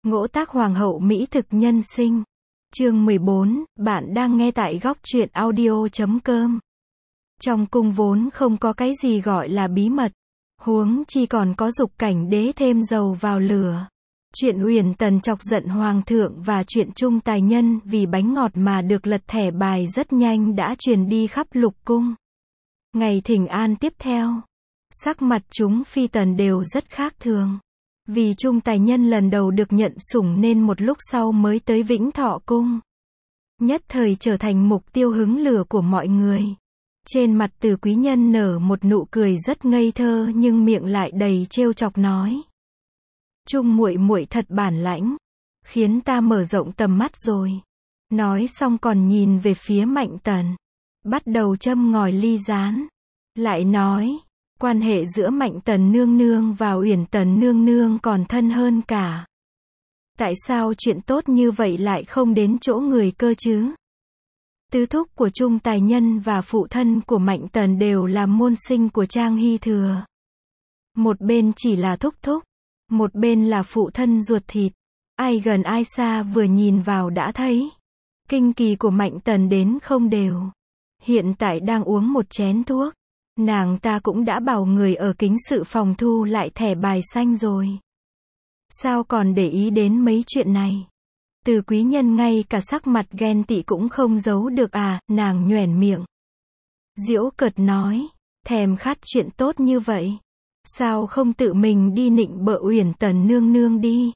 Ngỗ tác hoàng hậu mỹ thực nhân sinh. Chương 14, bạn đang nghe tại góc truyện audio.com. Trong cung vốn không có cái gì gọi là bí mật, huống chi còn có dục cảnh đế thêm dầu vào lửa. Chuyện Uyển Tần chọc giận hoàng thượng và chuyện Trung Tài Nhân vì bánh ngọt mà được lật thẻ bài rất nhanh đã truyền đi khắp lục cung. Ngày thỉnh an tiếp theo, sắc mặt chúng phi tần đều rất khác thường. Vì Trung Tài Nhân lần đầu được nhận sủng nên một lúc sau mới tới Vĩnh Thọ cung. Nhất thời trở thành mục tiêu hứng lửa của mọi người. Trên mặt Từ Quý Nhân nở một nụ cười rất ngây thơ nhưng miệng lại đầy trêu chọc nói: Trung muội muội thật bản lãnh, khiến ta mở rộng tầm mắt rồi. Nói xong còn nhìn về phía Mạnh Tần, bắt đầu châm ngòi ly gián. Lại nói, quan hệ giữa Mạnh Tần nương nương và Uyển Tần nương nương còn thân hơn cả. Tại sao chuyện tốt như vậy lại không đến chỗ người cơ chứ? Tứ thúc của Trung Tài Nhân và phụ thân của Mạnh Tần đều là môn sinh của Trang Hy Thừa. Một bên chỉ là thúc thúc, một bên là phụ thân ruột thịt. Ai gần ai xa vừa nhìn vào đã thấy kinh kỳ của Mạnh Tần đến không đều. Hiện tại đang uống một chén thuốc, nàng ta cũng đã bảo người ở kính sự phòng thu lại thẻ bài xanh rồi. Sao còn để ý đến mấy chuyện này? Từ Quý Nhân ngay cả sắc mặt ghen tị cũng không giấu được à, nàng nhoẻn miệng. Giễu cợt nói, thèm khát chuyện tốt như vậy, sao không tự mình đi nịnh bợ Uyển Tần nương nương đi?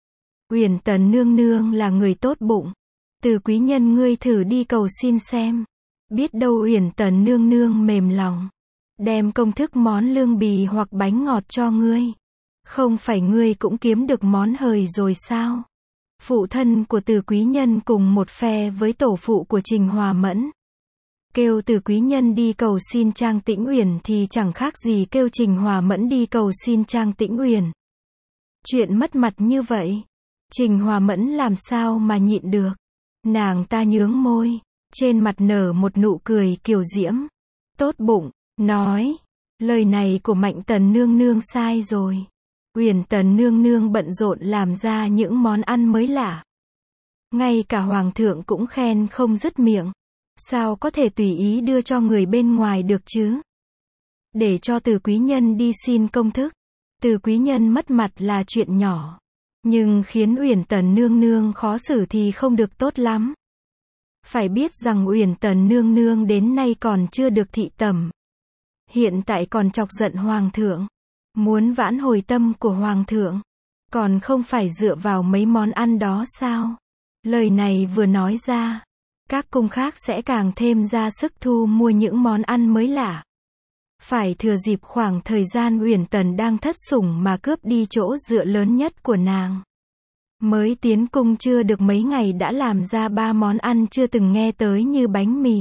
Uyển Tần nương nương là người tốt bụng. Từ Quý Nhân ngươi thử đi cầu xin xem. Biết đâu Uyển Tần nương nương mềm lòng, đem công thức món lương bì hoặc bánh ngọt cho ngươi. Không phải ngươi cũng kiếm được món hời rồi sao? Phụ thân của Từ Quý Nhân cùng một phe với tổ phụ của Trình Hòa Mẫn. Kêu Từ Quý Nhân đi cầu xin Trang Tĩnh Uyển thì chẳng khác gì kêu Trình Hòa Mẫn đi cầu xin Trang Tĩnh Uyển. Chuyện mất mặt như vậy, Trình Hòa Mẫn làm sao mà nhịn được? Nàng ta nhướng môi, trên mặt nở một nụ cười kiều diễm. Tốt bụng, nói, lời này của Mạnh Tần nương nương sai rồi. Uyển Tần nương nương bận rộn làm ra những món ăn mới lạ. Ngay cả hoàng thượng cũng khen không dứt miệng. Sao có thể tùy ý đưa cho người bên ngoài được chứ? Để cho Từ Quý Nhân đi xin công thức. Từ Quý Nhân mất mặt là chuyện nhỏ, nhưng khiến Uyển Tần nương nương khó xử thì không được tốt lắm. Phải biết rằng Uyển Tần nương nương đến nay còn chưa được thị tẩm. Hiện tại còn chọc giận hoàng thượng, muốn vãn hồi tâm của hoàng thượng, còn không phải dựa vào mấy món ăn đó sao? Lời này vừa nói ra, các cung khác sẽ càng thêm ra sức thu mua những món ăn mới lạ. Phải thừa dịp khoảng thời gian Uyển Tần đang thất sủng mà cướp đi chỗ dựa lớn nhất của nàng. Mới tiến cung chưa được mấy ngày đã làm ra 3 món ăn chưa từng nghe tới như bánh mì,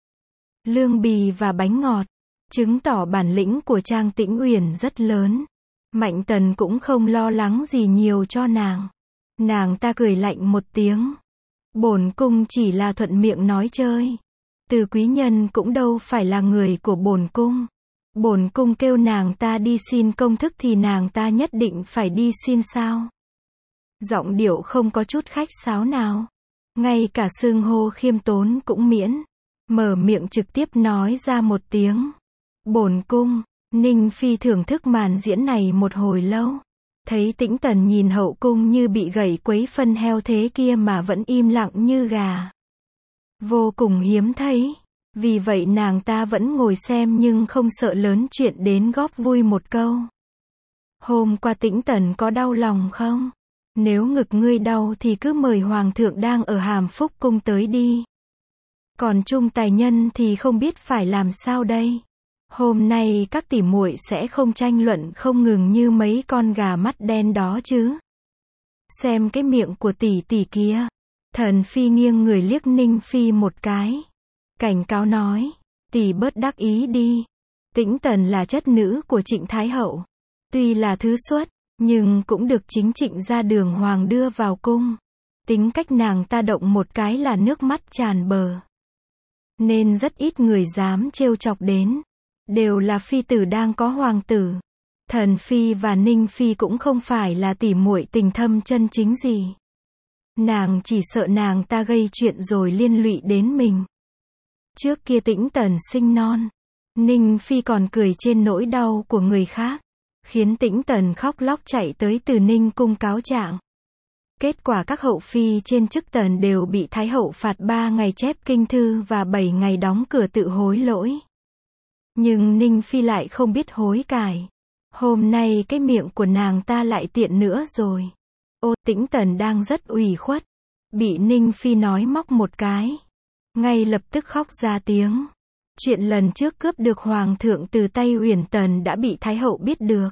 lương bì và bánh ngọt, chứng tỏ bản lĩnh của Trang Tĩnh Uyển rất lớn. Mạnh Tần cũng không lo lắng gì nhiều cho nàng. Nàng ta cười lạnh một tiếng. Bổn cung chỉ là thuận miệng nói chơi. Từ Quý Nhân cũng đâu phải là người của bổn cung. Bổn cung kêu nàng ta đi xin công thức thì nàng ta nhất định phải đi xin sao? Giọng điệu không có chút khách sáo nào. Ngay cả xưng hô khiêm tốn cũng miễn. Mở miệng trực tiếp nói ra một tiếng. Bổn cung. Ninh Phi thưởng thức màn diễn này một hồi lâu. Thấy Tĩnh Tần nhìn hậu cung như bị gậy quấy phân heo thế kia mà vẫn im lặng như gà. Vô cùng hiếm thấy. Vì vậy nàng ta vẫn ngồi xem nhưng không sợ lớn chuyện đến góp vui một câu. Hôm qua Tĩnh Tần có đau lòng không? Nếu ngực ngươi đau thì cứ mời hoàng thượng đang ở Hàm Phúc cung tới đi. Còn Trung Tài Nhân thì không biết phải làm sao đây. Hôm nay các tỷ muội sẽ không tranh luận không ngừng như mấy con gà mắt đen đó chứ. Xem cái miệng của tỷ tỷ kia. Thần Phi nghiêng người liếc Ninh Phi một cái. Cảnh cáo nói, tỷ bớt đắc ý đi. Tĩnh Tần là chất nữ của Trịnh Thái Hậu. Tuy là thứ xuất, nhưng cũng được chính Trịnh ra đường hoàng đưa vào cung. Tính cách nàng ta động một cái là nước mắt tràn bờ. Nên rất ít người dám trêu chọc đến. Đều là phi tử đang có hoàng tử. Thần Phi và Ninh Phi cũng không phải là tỉ muội tình thâm chân chính gì. Nàng chỉ sợ nàng ta gây chuyện rồi liên lụy đến mình. Trước kia Tĩnh Tần sinh non, Ninh Phi còn cười trên nỗi đau của người khác, khiến Tĩnh Tần khóc lóc chạy tới Từ Ninh cung cáo trạng. Kết quả các hậu phi trên chức Tần đều bị Thái hậu phạt 3 ngày chép kinh thư và 7 ngày đóng cửa tự hối lỗi. Nhưng Ninh Phi lại không biết hối cải. Hôm nay cái miệng của nàng ta lại tiện nữa rồi. Ô, Tĩnh Tần đang rất ủy khuất, bị Ninh Phi nói móc một cái, ngay lập tức khóc ra tiếng. Chuyện lần trước cướp được hoàng thượng từ tay Uyển Tần đã bị Thái hậu biết được.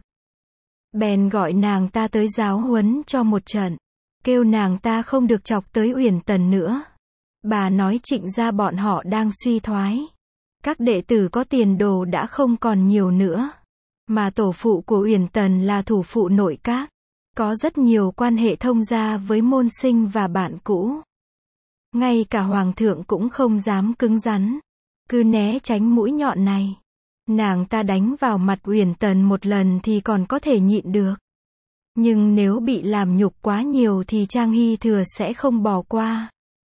Bèn gọi nàng ta tới giáo huấn cho một trận, kêu nàng ta không được chọc tới Uyển Tần nữa. Bà nói Trịnh gia bọn họ đang suy thoái. Các đệ tử có tiền đồ đã không còn nhiều nữa. Mà tổ phụ của Uyển Tần là thủ phụ nội các, có rất nhiều quan hệ thông gia với môn sinh và bạn cũ. Ngay cả hoàng thượng cũng không dám cứng rắn, cứ né tránh mũi nhọn này. Nàng ta đánh vào mặt Uyển Tần một lần thì còn có thể nhịn được. Nhưng nếu bị làm nhục quá nhiều thì Trang Hy Thừa sẽ không bỏ qua.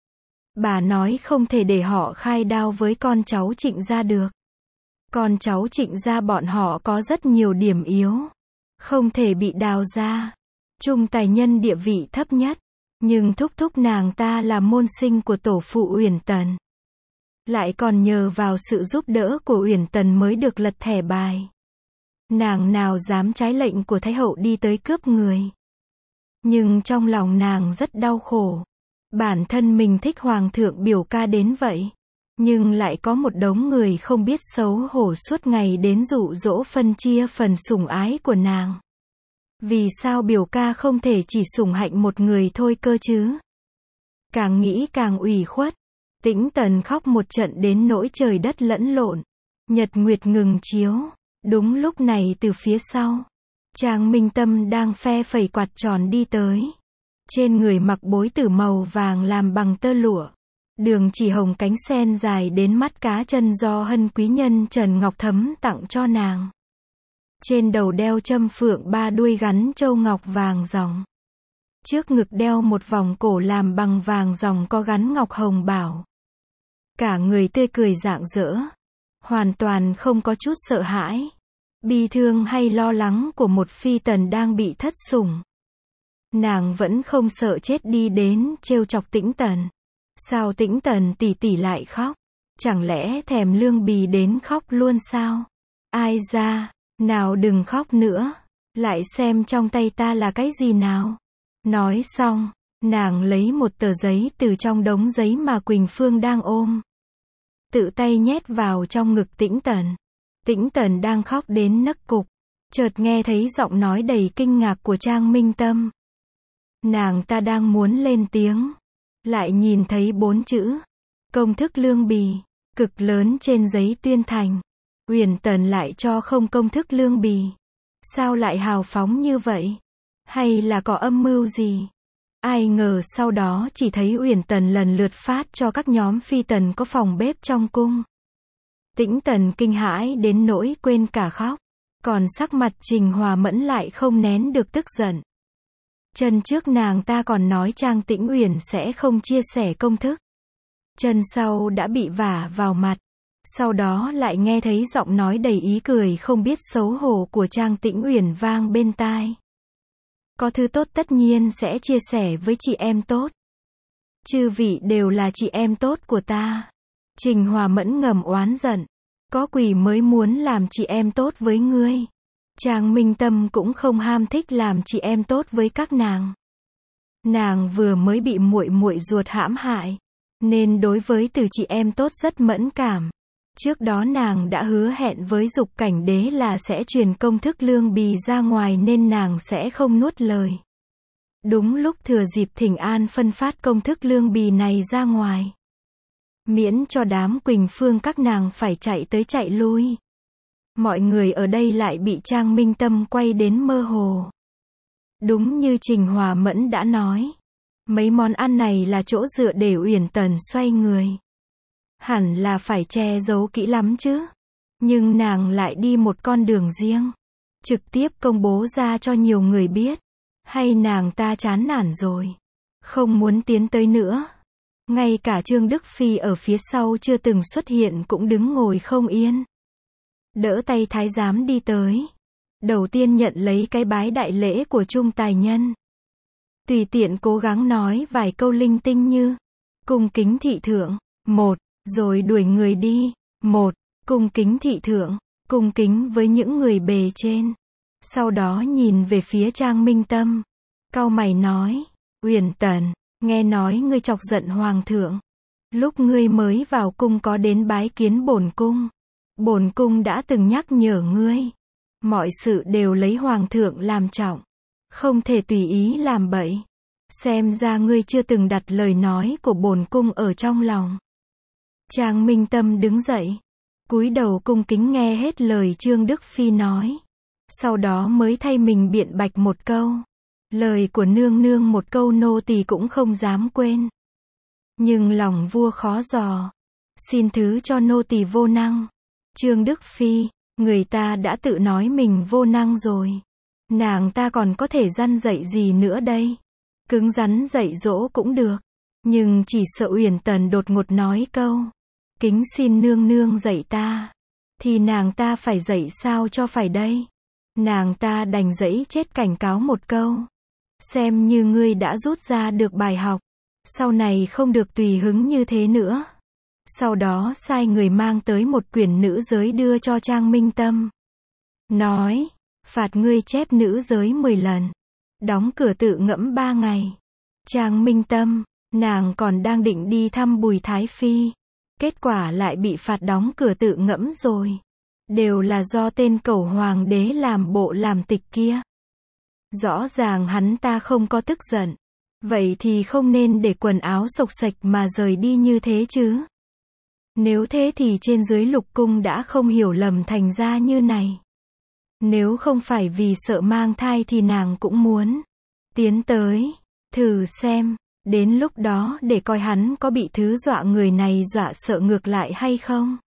Bà nói không thể để họ khai đao với con cháu Trịnh gia được. Con cháu Trịnh gia bọn họ có rất nhiều điểm yếu, không thể bị đào ra. Trung tài nhân địa vị thấp nhất, nhưng thúc thúc nàng ta là môn sinh của tổ phụ Uyển Tần. Lại còn nhờ vào sự giúp đỡ của Uyển Tần mới được lật thẻ bài. Nàng nào dám trái lệnh của Thái hậu đi tới cướp người. Nhưng trong lòng nàng rất đau khổ. Bản thân mình thích hoàng thượng biểu ca đến vậy, nhưng lại có một đống người không biết xấu hổ suốt ngày đến dụ dỗ phân chia phần sủng ái của nàng. Vì sao biểu ca không thể chỉ sủng hạnh một người thôi cơ chứ? Càng nghĩ càng ủy khuất. Tĩnh Tần khóc một trận đến nỗi trời đất lẫn lộn. Nhật nguyệt ngừng chiếu. Đúng lúc này từ phía sau, Trang Minh Tâm đang phe phẩy quạt tròn đi tới. Trên người mặc bối tử màu vàng làm bằng tơ lụa. Đường chỉ hồng cánh sen dài đến mắt cá chân do hân quý nhân Trần Ngọc Thấm tặng cho nàng. Trên đầu đeo châm phượng 3 đuôi gắn châu ngọc vàng ròng. Trước ngực đeo một vòng cổ làm bằng vàng ròng có gắn ngọc hồng bảo. Cả người tươi cười rạng rỡ, hoàn toàn không có chút sợ hãi, bi thương hay lo lắng của một phi tần đang bị thất sủng. Nàng vẫn không sợ chết đi đến trêu chọc Tĩnh Tần. Sao Tĩnh Tần tỷ tỷ lại khóc? Chẳng lẽ thèm lương bì đến khóc luôn sao? Ai ra, nào đừng khóc nữa, lại xem trong tay ta là cái gì nào. Nói xong, nàng lấy một tờ giấy từ trong đống giấy mà Quỳnh Phương đang ôm, tự tay nhét vào trong ngực Tĩnh Tần. Tĩnh Tần đang khóc đến nấc cục, chợt nghe thấy giọng nói đầy kinh ngạc của Trang Minh Tâm. Nàng ta đang muốn lên tiếng, lại nhìn thấy 4 chữ công thức lương bì cực lớn trên giấy tuyên thành. Uyển Tần lại cho không công thức lương bì. Sao lại hào phóng như vậy? Hay là có âm mưu gì? Ai ngờ sau đó chỉ thấy Uyển Tần lần lượt phát cho các nhóm phi tần có phòng bếp trong cung. Tĩnh Tần kinh hãi đến nỗi quên cả khóc, còn sắc mặt Trình Hòa Mẫn lại không nén được tức giận. Chân trước nàng ta còn nói Trang Tĩnh Uyển sẽ không chia sẻ công thức. Chân sau đã bị vả vào mặt. Sau đó lại nghe thấy giọng nói đầy ý cười không biết xấu hổ của Trang Tĩnh Uyển vang bên tai. Có thứ tốt tất nhiên sẽ chia sẻ với chị em tốt. Chư vị đều là chị em tốt của ta. Trình Hòa Mẫn ngầm oán giận. Có quỷ mới muốn làm chị em tốt với ngươi. Trang Minh Tâm cũng không ham thích làm chị em tốt với các nàng. Nàng vừa mới bị muội muội ruột hãm hại, nên đối với từ chị em tốt rất mẫn cảm. Trước đó nàng đã hứa hẹn với Dục Cảnh Đế là sẽ truyền công thức lương bì ra ngoài nên nàng sẽ không nuốt lời. Đúng lúc thừa dịp thỉnh an phân phát công thức lương bì này ra ngoài, miễn cho đám Quỳnh Phương các nàng phải chạy tới chạy lui. Mọi người ở đây lại bị Trang Minh Tâm quay đến mơ hồ. Đúng như Trình Hòa Mẫn đã nói, mấy món ăn này là chỗ dựa để Uyển Tần xoay người. Hẳn là phải che giấu kỹ lắm chứ. Nhưng nàng lại đi một con đường riêng. trực tiếp công bố ra cho nhiều người biết. Hay nàng ta chán nản rồi, không muốn tiến tới nữa. Ngay cả Trương Đức Phi ở phía sau chưa từng xuất hiện cũng đứng ngồi không yên. Đỡ tay thái giám đi tới. Đầu tiên nhận lấy cái bái đại lễ của Trung tài nhân. Tùy tiện cố gắng nói vài câu linh tinh như cung kính thị thượng, một, rồi đuổi người đi, một, cung kính thị thượng, cung kính với những người bề trên. Sau đó nhìn về phía Trang Minh Tâm, cau mày nói, Uyển Tần, nghe nói ngươi chọc giận hoàng thượng. Lúc ngươi mới vào cung có đến bái kiến bổn cung. Bổn cung đã từng nhắc nhở ngươi. Mọi sự đều lấy hoàng thượng làm trọng. Không thể tùy ý làm bậy. Xem ra ngươi chưa từng đặt lời nói của bổn cung ở trong lòng. Trang Minh Tâm đứng dậy, cúi đầu cung kính nghe hết lời Trương Đức Phi nói. Sau đó mới thay mình biện bạch một câu. Lời của nương nương một câu nô tỳ cũng không dám quên. Nhưng lòng vua khó dò. Xin thứ cho nô tỳ vô năng. Trương Đức Phi, người ta đã tự nói mình vô năng rồi. Nàng ta còn có thể răn dạy gì nữa đây? Cứng rắn dạy dỗ cũng được. Nhưng chỉ sợ Uyển Tần đột ngột nói câu. Kính xin nương nương dạy ta. Thì nàng ta phải dạy sao cho phải đây? Nàng ta đành dẫy chết cảnh cáo một câu. Xem như ngươi đã rút ra được bài học. Sau này không được tùy hứng như thế nữa. Sau đó sai người mang tới một quyển nữ giới đưa cho Trang Minh Tâm. Nói, phạt ngươi chép nữ giới 10 lần. Đóng cửa tự ngẫm 3 ngày. Trang Minh Tâm, nàng còn đang định đi thăm Bùi Thái Phi. Kết quả lại bị phạt đóng cửa tự ngẫm rồi. Đều là do tên cẩu hoàng đế làm bộ làm tịch kia. Rõ ràng hắn ta không có tức giận. Vậy thì không nên để quần áo xộc xệch mà rời đi như thế chứ. Nếu thế thì trên dưới lục cung đã không hiểu lầm thành ra như này. Nếu không phải vì sợ mang thai thì nàng cũng muốn tiến tới, thử xem, đến lúc đó để coi hắn có bị thứ dọa người này dọa sợ ngược lại hay không.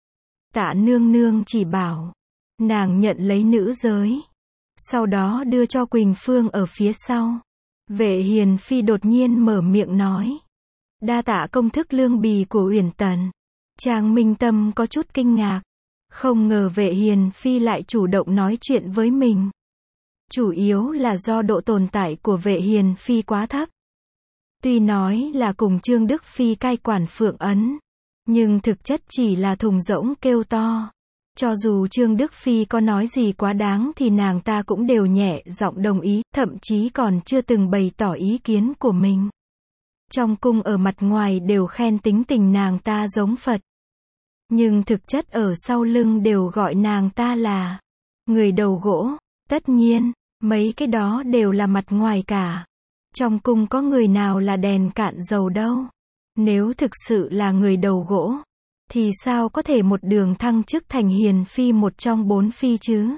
Tạ nương nương chỉ bảo, nàng nhận lấy nữ giới. Sau đó đưa cho Quỳnh Phương ở phía sau. Vệ Hiền Phi đột nhiên mở miệng nói. Đa tạ công thức lương bì của Uyển Tần. Trang Minh Tâm có chút kinh ngạc. Không ngờ Vệ Hiền Phi lại chủ động nói chuyện với mình. Chủ yếu là do độ tồn tại của Vệ Hiền Phi quá thấp. Tuy nói là cùng Trương Đức Phi cai quản Phượng Ấn. Nhưng thực chất chỉ là thùng rỗng kêu to. Cho dù Trương Đức Phi có nói gì quá đáng thì nàng ta cũng đều nhẹ giọng đồng ý, thậm chí còn chưa từng bày tỏ ý kiến của mình. Trong cung ở mặt ngoài đều khen tính tình nàng ta giống Phật. Nhưng thực chất ở sau lưng đều gọi nàng ta là người đầu gỗ. Tất nhiên, mấy cái đó đều là mặt ngoài cả. Trong cung có người nào là đèn cạn dầu đâu. Nếu thực sự là người đầu gỗ, thì sao có thể một đường thăng chức thành Hiền Phi một trong 4 phi chứ?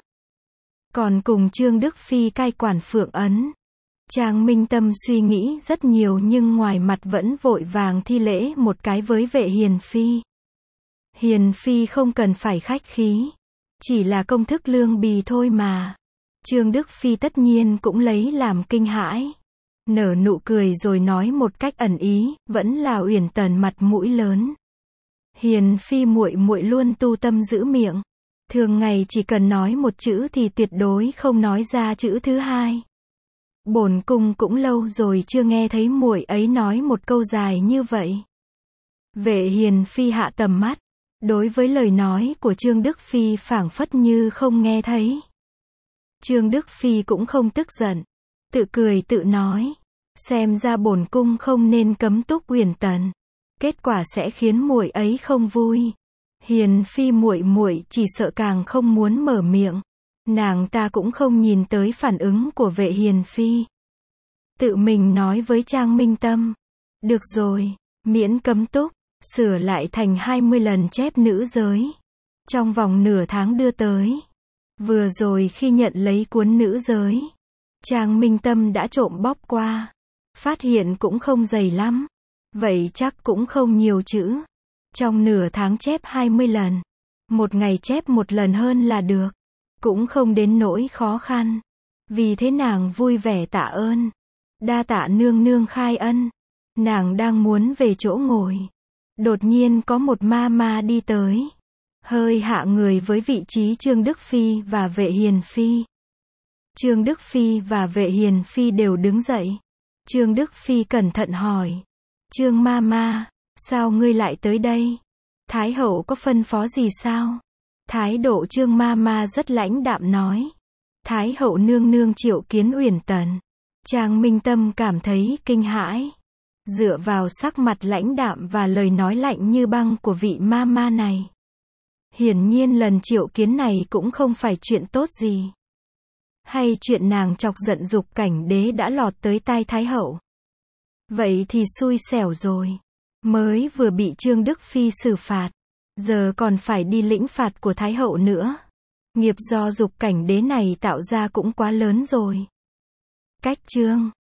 Còn cùng Trương Đức Phi cai quản Phượng Ấn. Trang Minh Tâm suy nghĩ rất nhiều nhưng ngoài mặt vẫn vội vàng thi lễ một cái với Vệ Hiền Phi. Hiền Phi không cần phải khách khí. Chỉ là công thức lương bì thôi mà. Trương Đức Phi tất nhiên cũng lấy làm kinh hãi. Nở nụ cười rồi nói một cách ẩn ý, vẫn là Uyển Tần mặt mũi lớn. Hiền Phi muội muội luôn tu tâm giữ miệng. Thường ngày chỉ cần nói một chữ thì tuyệt đối không nói ra chữ thứ hai. Bổn cung cũng lâu rồi chưa nghe thấy muội ấy nói một câu dài như vậy. Vệ Hiền Phi hạ tầm mắt. Đối với lời nói của Trương Đức Phi phảng phất như không nghe thấy. Trương Đức Phi cũng không tức giận. Tự cười tự nói. Xem ra bổn cung không nên cấm túc Uyển Tần. Kết quả sẽ khiến muội ấy không vui. Hiền Phi muội muội chỉ sợ càng không muốn mở miệng. Nàng ta cũng không nhìn tới phản ứng của Vệ Hiền Phi. Tự mình nói với Trang Minh Tâm. Được rồi, miễn cấm túc, sửa lại thành 20 lần chép nữ giới. Trong vòng nửa tháng đưa tới. Vừa rồi khi nhận lấy cuốn nữ giới, Trang Minh Tâm đã trộm bóp qua. Phát hiện cũng không dày lắm. Vậy chắc cũng không nhiều chữ. Trong nửa tháng chép 20 lần. Một ngày chép một lần hơn là được. cũng không đến nỗi khó khăn. Vì thế nàng vui vẻ tạ ơn. Đa tạ nương nương khai ân. Nàng đang muốn về chỗ ngồi. Đột nhiên có một ma ma đi tới. Hơi hạ người với vị trí Trương Đức Phi và Vệ Hiền Phi. Trương Đức Phi và Vệ Hiền Phi đều đứng dậy. Trương Đức Phi cẩn thận hỏi. Trương ma ma, sao ngươi lại tới đây? Thái hậu có phân phó gì sao? Thái độ Trương ma ma rất lãnh đạm nói. Thái hậu nương nương triệu kiến Uyển Tần. Trang Minh Tâm cảm thấy kinh hãi. Dựa vào sắc mặt lãnh đạm và lời nói lạnh như băng của vị ma ma này. Hiển nhiên lần triệu kiến này cũng không phải chuyện tốt gì. Hay chuyện nàng chọc giận Dục Cảnh Đế đã lọt tới tai Thái hậu. Vậy thì xui xẻo rồi. Mới vừa bị Trương Đức Phi xử phạt. Giờ còn phải đi lĩnh phạt của Thái hậu nữa. Nghiệp do Dục Cảnh Đế này tạo ra cũng quá lớn rồi. Cách chương